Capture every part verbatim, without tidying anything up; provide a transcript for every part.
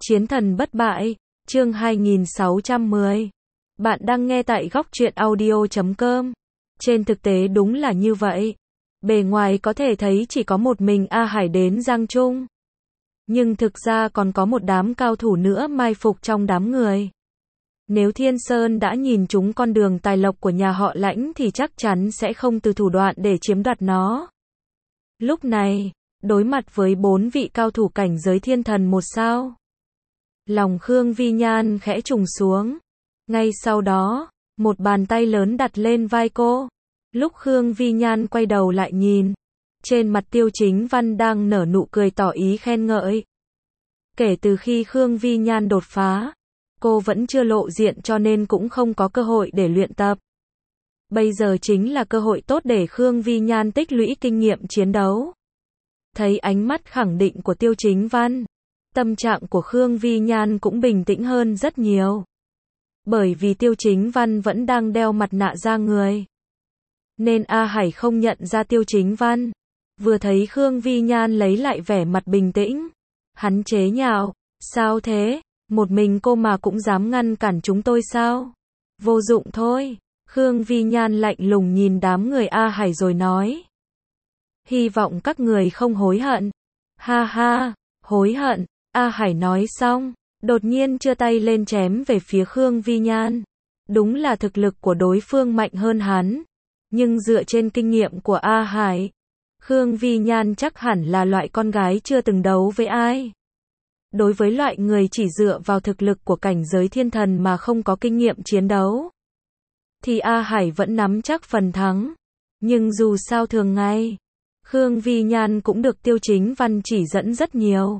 Chiến thần bất bại, chương hai nghìn sáu trăm mười. Bạn đang nghe tại góc truyện audio chấm com. Trên thực tế đúng là như vậy. Bề ngoài có thể thấy chỉ có một mình A Hải đến Giang Trung. Nhưng thực ra còn có một đám cao thủ nữa mai phục trong đám người. Nếu Thiên Sơn đã nhìn trúng con đường tài lộc của nhà họ Lãnh thì chắc chắn sẽ không từ thủ đoạn để chiếm đoạt nó. Lúc này, đối mặt với bốn vị cao thủ cảnh giới thiên thần một sao, lòng Khương Vi Nhan khẽ trùng xuống. Ngay sau đó, một bàn tay lớn đặt lên vai cô. Lúc Khương Vi Nhan quay đầu lại nhìn, trên mặt Tiêu Chính Văn đang nở nụ cười tỏ ý khen ngợi. Kể từ khi Khương Vi Nhan đột phá, cô vẫn chưa lộ diện cho nên cũng không có cơ hội để luyện tập. Bây giờ chính là cơ hội tốt để Khương Vi Nhan tích lũy kinh nghiệm chiến đấu. Thấy ánh mắt khẳng định của Tiêu Chính Văn, tâm trạng của Khương Vi Nhan cũng bình tĩnh hơn rất nhiều. Bởi vì Tiêu Chính Văn vẫn đang đeo mặt nạ ra người, nên A Hải không nhận ra Tiêu Chính Văn. Vừa thấy Khương Vi Nhan lấy lại vẻ mặt bình tĩnh, hắn chế nhạo, sao thế, một mình cô mà cũng dám ngăn cản chúng tôi sao? Vô dụng thôi. Khương Vi Nhan lạnh lùng nhìn đám người A Hải rồi nói. Hy vọng các người không hối hận. Ha ha, hối hận. A Hải nói xong, đột nhiên giơ tay lên chém về phía Khương Vi Nhan. Đúng là thực lực của đối phương mạnh hơn hắn. Nhưng dựa trên kinh nghiệm của A Hải, Khương Vi Nhan chắc hẳn là loại con gái chưa từng đấu với ai. Đối với loại người chỉ dựa vào thực lực của cảnh giới thiên thần mà không có kinh nghiệm chiến đấu, thì A Hải vẫn nắm chắc phần thắng. Nhưng dù sao thường ngày, Khương Vi Nhan cũng được Tiêu Chính Văn chỉ dẫn rất nhiều.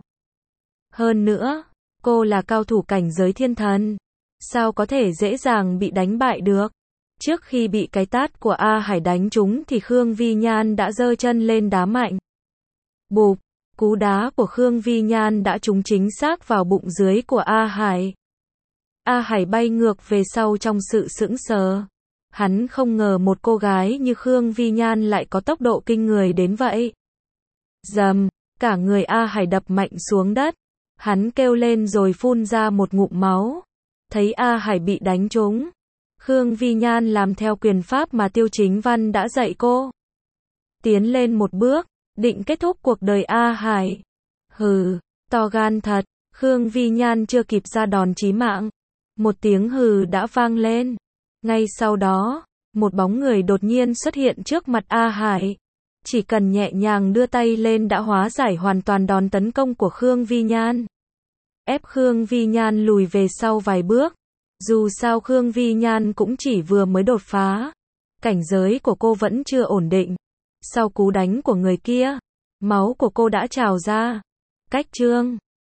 Hơn nữa, cô là cao thủ cảnh giới thiên thần, sao có thể dễ dàng bị đánh bại được. Trước khi bị cái tát của A Hải đánh trúng thì Khương Vi Nhan đã giơ chân lên đá mạnh. Bụp, cú đá của Khương Vi Nhan đã trúng chính xác vào bụng dưới của A Hải. A Hải bay ngược về sau trong sự sững sờ. Hắn không ngờ một cô gái như Khương Vi Nhan lại có tốc độ kinh người đến vậy. Dầm, cả người A Hải đập mạnh xuống đất. Hắn kêu lên rồi phun ra một ngụm máu. Thấy A Hải bị đánh trúng, Khương Vi Nhan làm theo quyền pháp mà Tiêu Chính Văn đã dạy cô. Tiến lên một bước, định kết thúc cuộc đời A Hải. Hừ, to gan thật. Khương Vi Nhan chưa kịp ra đòn chí mạng, một tiếng hừ đã vang lên. Ngay sau đó, một bóng người đột nhiên xuất hiện trước mặt A Hải. Chỉ cần nhẹ nhàng đưa tay lên đã hóa giải hoàn toàn đòn tấn công của Khương Vi Nhan, ép Khương Vi Nhan lùi về sau vài bước. Dù sao Khương Vi Nhan cũng chỉ vừa mới đột phá, cảnh giới của cô vẫn chưa ổn định. Sau cú đánh của người kia, máu của cô đã trào ra. Cách chương